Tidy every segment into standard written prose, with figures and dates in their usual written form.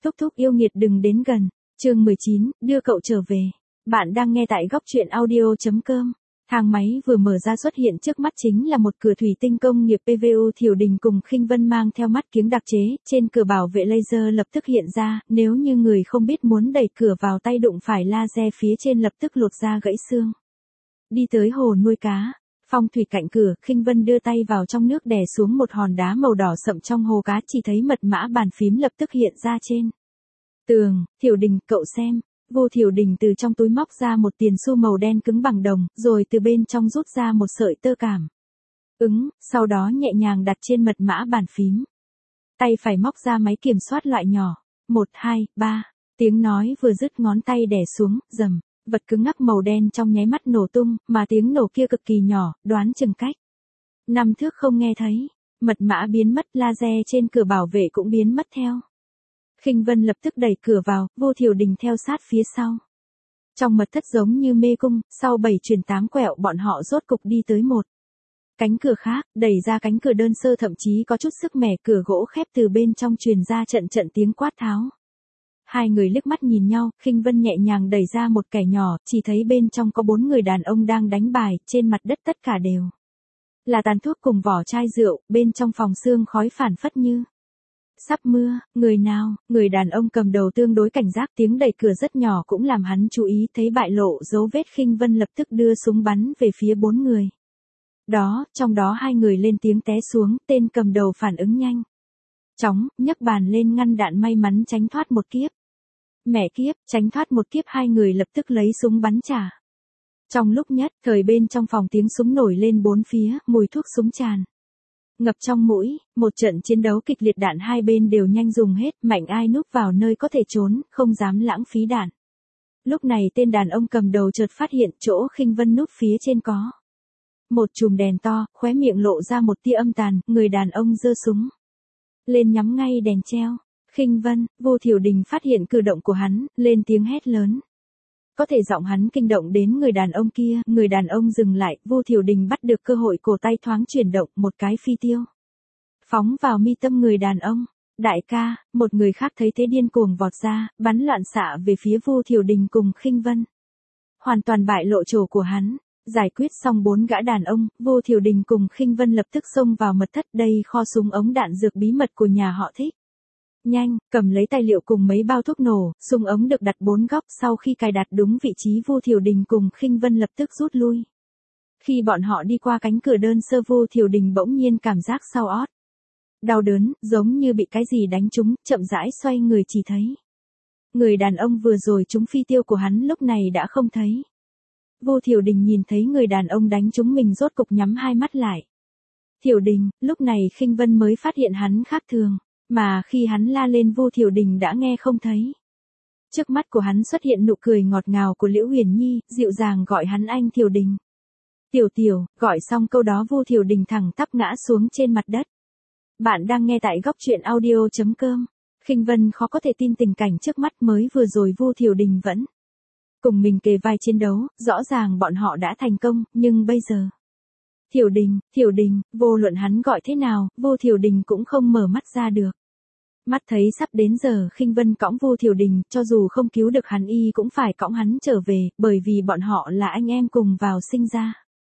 Thúc thúc yêu nghiệt đừng đến gần. Chương 19, đưa cậu trở về. Bạn đang nghe tại góc truyện audio.com. Thang máy vừa mở ra xuất hiện trước mắt chính là một cửa thủy tinh công nghiệp PVU. Thiểu Đình cùng Khinh Vân mang theo mắt kiếng đặc chế, trên cửa bảo vệ laser lập tức hiện ra, nếu như người không biết muốn đẩy cửa vào tay đụng phải laser phía trên lập tức lột da gãy xương. Đi tới hồ nuôi cá. Phong thủy cạnh cửa, Khinh Vân đưa tay vào trong nước đè xuống một hòn đá màu đỏ sậm trong hồ cá, chỉ thấy mật mã bàn phím lập tức hiện ra trên tường. Thiểu Đình, cậu xem. Vô Thiểu Đình từ trong túi móc ra một tiền xu màu đen cứng bằng đồng, rồi từ bên trong rút ra một sợi tơ cảm sau đó nhẹ nhàng đặt trên mật mã bàn phím. Tay phải móc ra máy kiểm soát loại nhỏ. 1, 2, 3. Tiếng nói vừa dứt ngón tay đè xuống, rầm. Vật cứng ngắc màu đen trong nháy mắt nổ tung, mà tiếng nổ kia cực kỳ nhỏ, đoán chừng cách 5 thước không nghe thấy. Mật mã biến mất, laser trên cửa bảo vệ cũng biến mất theo. Khinh Vân lập tức đẩy cửa vào, Vô Thiểu Đình theo sát phía sau. Trong mật thất giống như mê cung, sau 7 chuyển 8 quẹo bọn họ rốt cục đi tới một cánh cửa khác, đẩy ra cánh cửa đơn sơ thậm chí có chút sức mẻ, cửa gỗ khép từ bên trong truyền ra trận trận tiếng quát tháo. Hai người liếc mắt nhìn nhau, Khinh Vân nhẹ nhàng đẩy ra một kẻ nhỏ, chỉ thấy bên trong có 4 người đàn ông đang đánh bài, trên mặt đất tất cả đều là tàn thuốc cùng vỏ chai rượu, bên trong phòng sương khói phảng phất như sắp mưa. Người nào? Người đàn ông cầm đầu tương đối cảnh giác, tiếng đẩy cửa rất nhỏ cũng làm hắn chú ý, thấy bại lộ dấu vết Khinh Vân lập tức đưa súng bắn về phía 4 người. Đó, trong đó 2 người lên tiếng té xuống, tên cầm đầu phản ứng nhanh chóng, nhấc bàn lên ngăn đạn, may mắn tránh thoát một kiếp. Mẹ kiếp, tránh thoát một kiếp, 2 người lập tức lấy súng bắn trả. Trong lúc nhất thời bên trong phòng tiếng súng nổi lên bốn phía, mùi thuốc súng tràn ngập trong mũi, một trận chiến đấu kịch liệt, đạn hai bên đều nhanh dùng hết, mạnh ai núp vào nơi có thể trốn, không dám lãng phí đạn. Lúc này tên đàn ông cầm đầu chợt phát hiện chỗ Khinh Vân núp phía trên có một chùm đèn to, khóe miệng lộ ra một tia âm tàn, người đàn ông giơ súng lên nhắm ngay đèn treo. Khinh Vân, Vô Thiểu Đình phát hiện cử động của hắn, lên tiếng hét lớn. Có thể giọng hắn kinh động đến người đàn ông kia, người đàn ông dừng lại, Vô Thiểu Đình bắt được cơ hội, cổ tay thoáng chuyển động, một cái phi tiêu phóng vào mi tâm người đàn ông. Đại ca, một người khác thấy thế điên cuồng vọt ra, bắn loạn xạ về phía Vô Thiểu Đình cùng Khinh Vân. Hoàn toàn bại lộ chỗ của hắn. Giải quyết xong 4 gã đàn ông, Vô Thiểu Đình cùng Khinh Vân lập tức xông vào mật thất, đây kho súng ống đạn dược bí mật của nhà họ Thích. Nhanh, cầm lấy tài liệu cùng mấy bao thuốc nổ, súng ống được đặt 4 góc, sau khi cài đặt đúng vị trí Vô Thiểu Đình cùng Khinh Vân lập tức rút lui. Khi bọn họ đi qua cánh cửa đơn sơ, Vô Thiểu Đình bỗng nhiên cảm giác sau ót đau đớn, giống như bị cái gì đánh trúng, chậm rãi xoay người chỉ thấy người đàn ông vừa rồi trúng phi tiêu của hắn lúc này đã không thấy. Vô Thiểu Đình nhìn thấy người đàn ông đánh trúng mình rốt cục nhắm hai mắt lại. Thiểu Đình, lúc này Khinh Vân mới phát hiện hắn khác thường, mà khi hắn la lên Vô Thiểu Đình đã nghe không thấy. Trước mắt của hắn xuất hiện nụ cười ngọt ngào của Liễu Huyền Nhi, dịu dàng gọi hắn anh Thiểu Đình. Tiểu Tiểu, gọi xong câu đó Vô Thiểu Đình thẳng tắp ngã xuống trên mặt đất. Bạn đang nghe tại góc truyện audio.com. Khinh Vân khó có thể tin tình cảnh trước mắt, mới vừa rồi Vô Thiểu Đình vẫn cùng mình kề vai chiến đấu, rõ ràng bọn họ đã thành công, nhưng bây giờ Thiểu Đình, vô luận hắn gọi thế nào, Vô Thiểu Đình cũng không mở mắt ra được. Mắt thấy sắp đến giờ Khinh Vân cõng Vô Thiểu Đình, cho dù không cứu được hắn y cũng phải cõng hắn trở về, bởi vì bọn họ là anh em cùng vào sinh ra.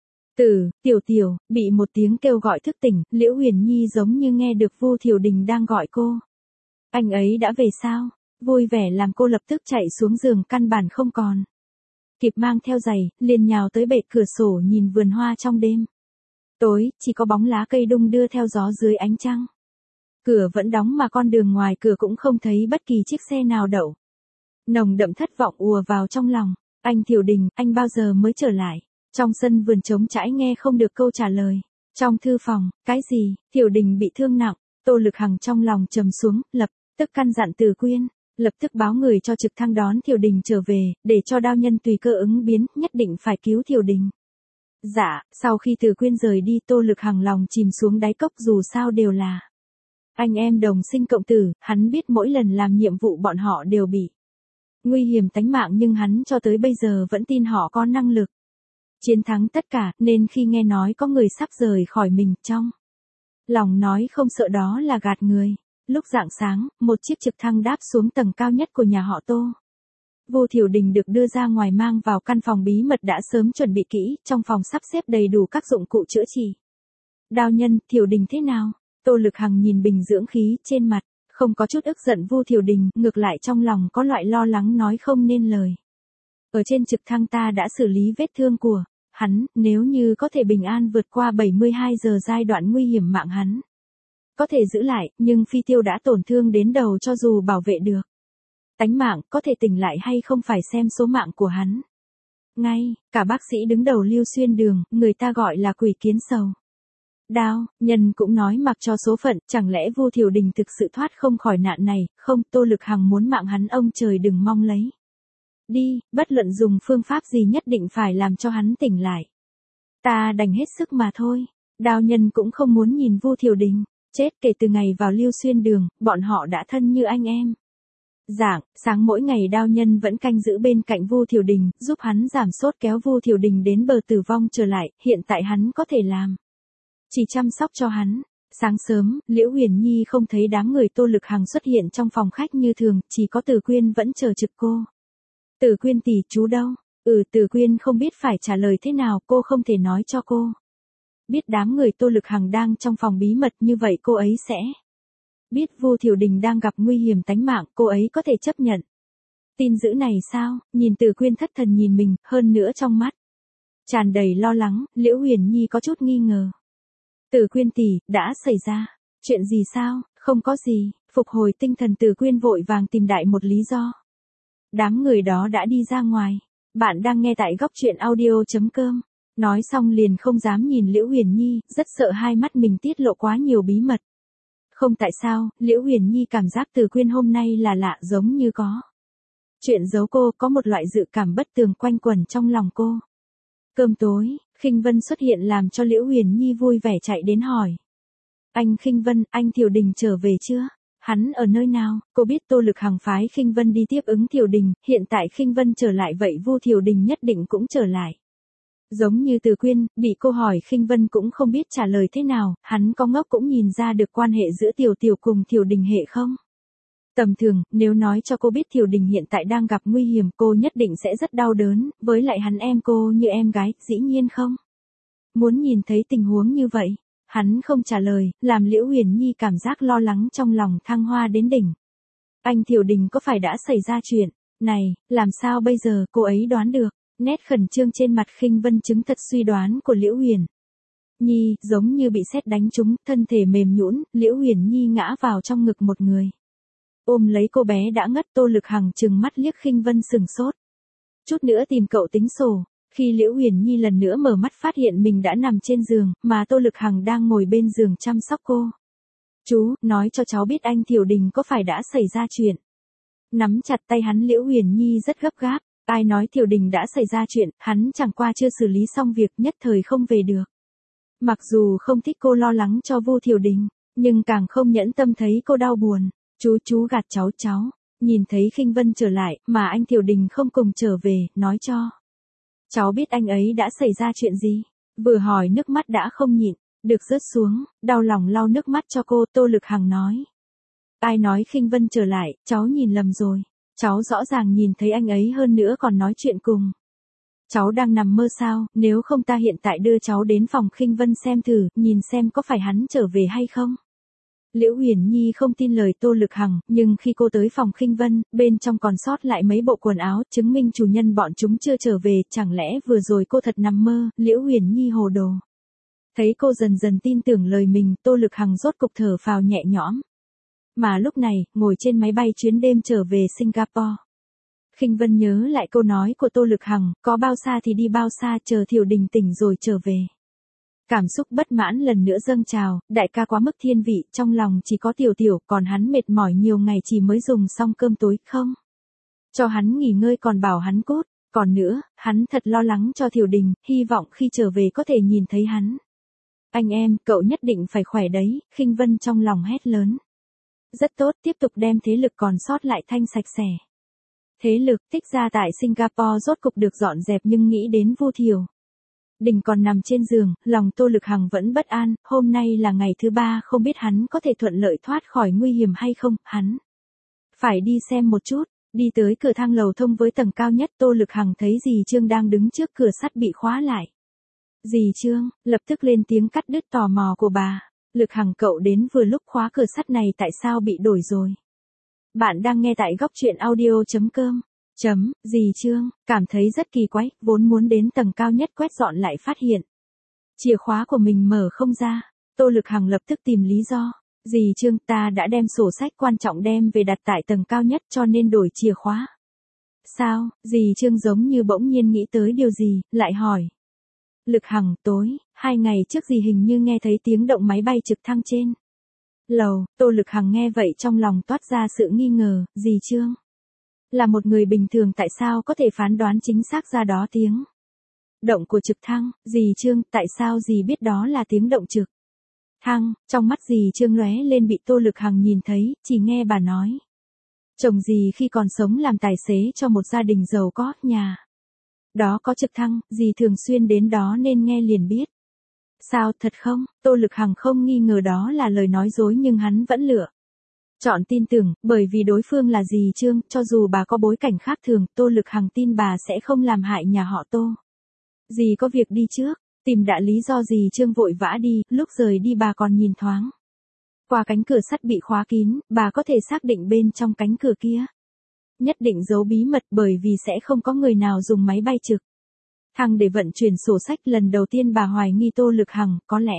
Tiểu Tiểu, bị một tiếng kêu gọi thức tỉnh, Liễu Huyền Nhi giống như nghe được Vô Thiểu Đình đang gọi cô. Anh ấy đã về sao? Vui vẻ làm cô lập tức chạy xuống giường, căn bản không còn kịp mang theo giày, liền nhào tới bệ cửa sổ nhìn vườn hoa trong đêm tối, chỉ có bóng lá cây đung đưa theo gió dưới ánh trăng. Cửa vẫn đóng mà con đường ngoài cửa cũng không thấy bất kỳ chiếc xe nào đậu. Nồng đậm thất vọng ùa vào trong lòng. Anh Thiểu Đình, anh bao giờ mới trở lại? Trong sân vườn trống trải nghe không được câu trả lời. Trong thư phòng, cái gì? Thiểu Đình bị thương nặng. Tô Lực Hằng trong lòng trầm xuống, lập tức căn dặn Từ Quyên, lập tức báo người cho trực thăng đón Thiểu Đình trở về, để cho đao nhân tùy cơ ứng biến, nhất định phải cứu Thiểu Đình. Dạ, sau khi Từ Quyên rời đi, Tô Lực Hằng lòng chìm xuống đáy cốc, dù sao đều là anh em đồng sinh cộng tử, hắn biết mỗi lần làm nhiệm vụ bọn họ đều bị nguy hiểm tính mạng, nhưng hắn cho tới bây giờ vẫn tin họ có năng lực chiến thắng tất cả, nên khi nghe nói có người sắp rời khỏi mình, trong lòng nói không sợ đó là gạt người. Lúc rạng sáng, một chiếc trực thăng đáp xuống tầng cao nhất của nhà họ Tô. Vu Thiều Đình được đưa ra ngoài mang vào căn phòng bí mật đã sớm chuẩn bị kỹ, trong phòng sắp xếp đầy đủ các dụng cụ chữa trị. Đao Nhân, Thiều Đình thế nào? Tô Lực Hằng nhìn bình dưỡng khí trên mặt, không có chút ức giận Vu Thiều Đình, ngược lại trong lòng có loại lo lắng nói không nên lời. Ở trên trực thăng ta đã xử lý vết thương của hắn, nếu như có thể bình an vượt qua 72 giờ giai đoạn nguy hiểm mạng hắn. Có thể giữ lại, nhưng phi tiêu đã tổn thương đến đầu cho dù bảo vệ được. Tánh mạng, có thể tỉnh lại hay không phải xem số mạng của hắn. Ngay, cả bác sĩ đứng đầu Lưu Xuyên Đường, người ta gọi là quỷ kiến sầu. Đao Nhân cũng nói mặc cho số phận, chẳng lẽ Vu Thiều Đình thực sự thoát không khỏi nạn này, không, Tô Lực Hằng muốn mạng hắn ông trời đừng mong lấy. Đi, bất luận dùng phương pháp gì nhất định phải làm cho hắn tỉnh lại. Ta đành hết sức mà thôi. Đao Nhân cũng không muốn nhìn Vu Thiều Đình chết, kể từ ngày vào Lưu Xuyên Đường, bọn họ đã thân như anh em. Sáng mỗi ngày Đao Nhân vẫn canh giữ bên cạnh Vu Thiều Đình, giúp hắn giảm sốt kéo Vu Thiều Đình đến bờ tử vong trở lại, hiện tại hắn có thể làm chỉ chăm sóc cho hắn. Sáng sớm, Liễu Huyền Nhi không thấy đám người Tô Lực Hằng xuất hiện trong phòng khách như thường, chỉ có Từ Quyên vẫn chờ trực cô. Từ Quyên tỷ, chú đâu? Từ Quyên không biết phải trả lời thế nào, cô không thể nói cho cô. Biết đám người Tô Lực Hằng đang trong phòng bí mật như vậy cô ấy sẽ biết Vu Thiều Đình đang gặp nguy hiểm tánh mạng, cô ấy có thể chấp nhận. Tin dữ này sao? Nhìn Từ Quyên thất thần nhìn mình, hơn nữa trong mắt tràn đầy lo lắng, Liễu Huyền Nhi có chút nghi ngờ. Từ Quyên tỷ, đã xảy ra chuyện gì sao? Không có gì. Phục hồi tinh thần Từ Quyên vội vàng tìm đại một lý do. Đám người đó đã đi ra ngoài. Bạn đang nghe tại góc truyện audio.com. Nói xong liền không dám nhìn Liễu Huyền Nhi, rất sợ hai mắt mình tiết lộ quá nhiều bí mật. Không tại sao, Liễu Huyền Nhi cảm giác Từ Quyên hôm nay là lạ, giống như có chuyện giấu cô, có một loại dự cảm bất tường quanh quẩn trong lòng cô. Cơm tối, Khinh Vân xuất hiện làm cho Liễu Huyền Nhi vui vẻ chạy đến hỏi. Anh Khinh Vân, anh Thiều Đình trở về chưa? Hắn ở nơi nào? Cô biết Tô Lực Hằng phái Khinh Vân đi tiếp ứng Thiều Đình, hiện tại Khinh Vân trở lại vậy Vu Thiều Đình nhất định cũng trở lại. Giống như Từ Quyên, bị cô hỏi Khinh Vân cũng không biết trả lời thế nào, hắn có ngốc cũng nhìn ra được quan hệ giữa Tiểu cùng Thiều Đình hệ không? Tầm thường, nếu nói cho cô biết Thiều Đình hiện tại đang gặp nguy hiểm cô nhất định sẽ rất đau đớn, với lại hắn em cô như em gái, dĩ nhiên không. Muốn nhìn thấy tình huống như vậy, hắn không trả lời, làm Liễu Huyền Nhi cảm giác lo lắng trong lòng thăng hoa đến đỉnh. Anh Thiều Đình có phải đã xảy ra chuyện này, làm sao bây giờ cô ấy đoán được, nét khẩn trương trên mặt Khinh Vân chứng thật suy đoán của Liễu Huyền Nhi, giống như bị sét đánh trúng, thân thể mềm nhũn, Liễu Huyền Nhi ngã vào trong ngực một người. Ôm lấy cô bé đã ngất, Tô Lực Hằng trừng mắt liếc Khinh Vân sừng sốt. Chút nữa tìm cậu tính sổ. Khi Liễu Huyền Nhi lần nữa mở mắt phát hiện mình đã nằm trên giường, mà Tô Lực Hằng đang ngồi bên giường chăm sóc cô. Chú, nói cho cháu biết anh Thiều Đình có phải đã xảy ra chuyện. Nắm chặt tay hắn Liễu Huyền Nhi rất gấp gáp. Ai nói Thiều Đình đã xảy ra chuyện, hắn chẳng qua chưa xử lý xong việc nhất thời không về được. Mặc dù không thích cô lo lắng cho Vu Thiều Đình, nhưng càng không nhẫn tâm thấy cô đau buồn. Chú gạt cháu. Nhìn thấy Khinh Vân trở lại, mà anh Thiều Đình không cùng trở về, nói cho cháu biết anh ấy đã xảy ra chuyện gì. Vừa hỏi nước mắt đã không nhịn được rớt xuống, đau lòng lau nước mắt cho cô. Tô Lực Hằng nói. Ai nói Khinh Vân trở lại, cháu nhìn lầm rồi. Cháu rõ ràng nhìn thấy anh ấy, hơn nữa còn nói chuyện cùng. Cháu đang nằm mơ sao, nếu không ta hiện tại đưa cháu đến phòng Khinh Vân xem thử, nhìn xem có phải hắn trở về hay không. Liễu Huyền Nhi không tin lời Tô Lực Hằng, nhưng khi cô tới phòng Khinh Vân, bên trong còn sót lại mấy bộ quần áo, chứng minh chủ nhân bọn chúng chưa trở về, chẳng lẽ vừa rồi cô thật nằm mơ, Liễu Huyền Nhi hồ đồ. Thấy cô dần dần tin tưởng lời mình, Tô Lực Hằng rốt cục thở phào nhẹ nhõm. Mà lúc này, ngồi trên máy bay chuyến đêm trở về Singapore. Khinh Vân nhớ lại câu nói của Tô Lực Hằng, có bao xa thì đi bao xa, chờ Thiều Đình tỉnh rồi trở về. Cảm xúc bất mãn lần nữa dâng trào, đại ca quá mức thiên vị, trong lòng chỉ có Tiểu, còn hắn mệt mỏi nhiều ngày chỉ mới dùng xong cơm tối, không cho hắn nghỉ ngơi còn bảo hắn cút, còn nữa, hắn thật lo lắng cho Thiều Đình, hy vọng khi trở về có thể nhìn thấy hắn. Anh em, cậu nhất định phải khỏe đấy, Khinh Vân trong lòng hét lớn. Rất tốt, tiếp tục đem thế lực còn sót lại thanh sạch sẽ. Thế lực tích ra tại Singapore rốt cục được dọn dẹp, nhưng nghĩ đến Vu Thiều Đình còn nằm trên giường, lòng Tô Lực Hằng vẫn bất an, hôm nay là ngày thứ 3 không biết hắn có thể thuận lợi thoát khỏi nguy hiểm hay không, hắn phải đi xem một chút. Đi tới cửa thang lầu thông với tầng cao nhất, Tô Lực Hằng thấy dì Trương đang đứng trước cửa sắt bị khóa lại. Dì Trương, lập tức lên tiếng cắt đứt tò mò của bà. Lực Hằng cậu đến vừa lúc, khóa cửa sắt này tại sao bị đổi rồi? Bạn đang nghe tại góc truyện audio.com. Dì Trương, cảm thấy rất kỳ quái, vốn muốn đến tầng cao nhất quét dọn lại phát hiện chìa khóa của mình mở không ra. Tô Lực Hằng lập tức tìm lý do. Dì Trương, ta đã đem sổ sách quan trọng đem về đặt tại tầng cao nhất cho nên đổi chìa khóa. Sao? Dì Trương giống như bỗng nhiên nghĩ tới điều gì, lại hỏi. Lực Hằng, tối, 2 ngày trước dì hình như nghe thấy tiếng động máy bay trực thăng trên lầu. Tô Lực Hằng nghe vậy trong lòng toát ra sự nghi ngờ. Dì Trương là một người bình thường, tại sao có thể phán đoán chính xác ra đó tiếng động của trực thăng? Dì Trương, tại sao dì biết đó là tiếng động trực thăng? Trong mắt dì Trương lóe lên bị Tô Lực Hằng nhìn thấy, chỉ nghe bà nói. Chồng dì khi còn sống làm tài xế cho một gia đình giàu có, nhà đó có trực thăng, dì thường xuyên đến đó nên nghe liền biết. Sao, thật không? Tô Lực Hằng không nghi ngờ đó là lời nói dối nhưng hắn vẫn lựa chọn tin tưởng, bởi vì đối phương là dì Trương, cho dù bà có bối cảnh khác thường, Tô Lực Hằng tin bà sẽ không làm hại nhà họ Tô. Dì có việc đi trước, tìm đã lý do dì Trương vội vã đi, lúc rời đi bà còn nhìn thoáng qua cánh cửa sắt bị khóa kín, bà có thể xác định bên trong cánh cửa kia nhất định giấu bí mật, bởi vì sẽ không có người nào dùng máy bay trực thăng để vận chuyển sổ sách. Lần đầu tiên bà hoài nghi Tô Lực Hằng, có lẽ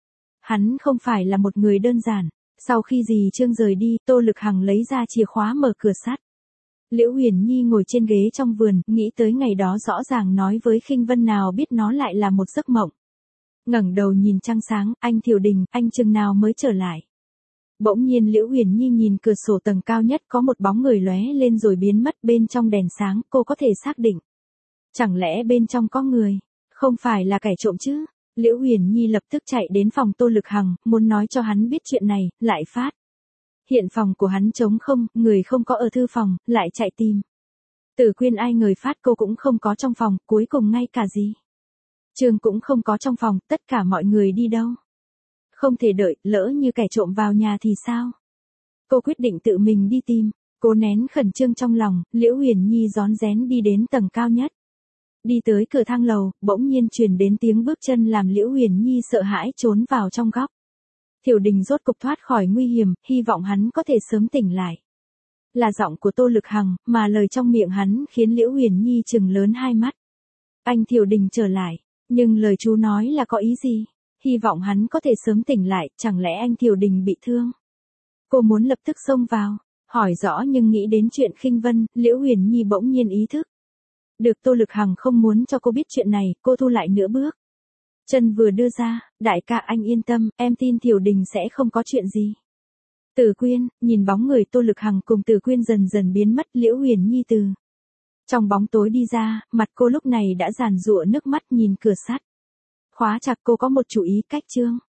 hắn không phải là một người đơn giản. Sau khi dì Trương rời đi, Tô Lực Hằng lấy ra chìa khóa mở cửa sắt. Liễu Huyền Nhi ngồi trên ghế trong vườn, nghĩ tới ngày đó rõ ràng nói với Khinh Vân, nào biết nó lại là một giấc mộng. Ngẩng đầu nhìn trăng sáng, anh Thiều Đình, anh chừng nào mới trở lại? Bỗng nhiên Liễu Huyền Nhi nhìn cửa sổ tầng cao nhất, có một bóng người lóe lên rồi biến mất bên trong đèn sáng, cô có thể xác định. Chẳng lẽ bên trong có người? Không phải là kẻ trộm chứ? Liễu Huyền Nhi lập tức chạy đến phòng Tô Lực Hằng, muốn nói cho hắn biết chuyện này, lại phát hiện phòng của hắn trống không, người không có ở thư phòng, lại chạy tìm Tử Quyên, ai ngờ phát cô cũng không có trong phòng, cuối cùng ngay cả dì Trương cũng không có trong phòng, tất cả mọi người đi đâu? Không thể đợi, lỡ như kẻ trộm vào nhà thì sao? Cô quyết định tự mình đi tìm. Cố nén khẩn trương trong lòng, Liễu Huyền Nhi rón rén đi đến tầng cao nhất. Đi tới cửa thang lầu, bỗng nhiên truyền đến tiếng bước chân làm Liễu Huyền Nhi sợ hãi trốn vào trong góc. Thiều Đình rốt cục thoát khỏi nguy hiểm, hy vọng hắn có thể sớm tỉnh lại. Là giọng của Tô Lực Hằng, mà lời trong miệng hắn khiến Liễu Huyền Nhi trừng lớn hai mắt. Anh Thiều Đình trở lại, nhưng lời chú nói là có ý gì? Hy vọng hắn có thể sớm tỉnh lại, chẳng lẽ anh Thiều Đình bị thương? Cô muốn lập tức xông vào, hỏi rõ, nhưng nghĩ đến chuyện Khinh Vân, Liễu Huyền Nhi bỗng nhiên ý thức được Tô Lực Hằng không muốn cho cô biết chuyện này, cô thu lại nửa bước chân vừa đưa ra. Đại ca, anh yên tâm, em tin Thiều Đình sẽ không có chuyện gì. Tử Quyên, nhìn bóng người Tô Lực Hằng cùng Tử Quyên dần dần biến mất, Liễu Huyền Nhi từ trong bóng tối đi ra, mặt cô lúc này đã giàn giụa nước mắt, nhìn cửa sắt khóa chặt. Cô có một chủ ý, cách Trương